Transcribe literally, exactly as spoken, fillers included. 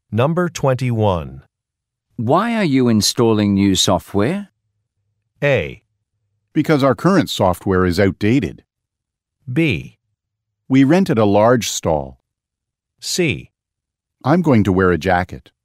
Number twenty-one. Why are you installing new software? A. Because our current software is outdated. B. We rented a large stall. C. I'm going to wear a jacket.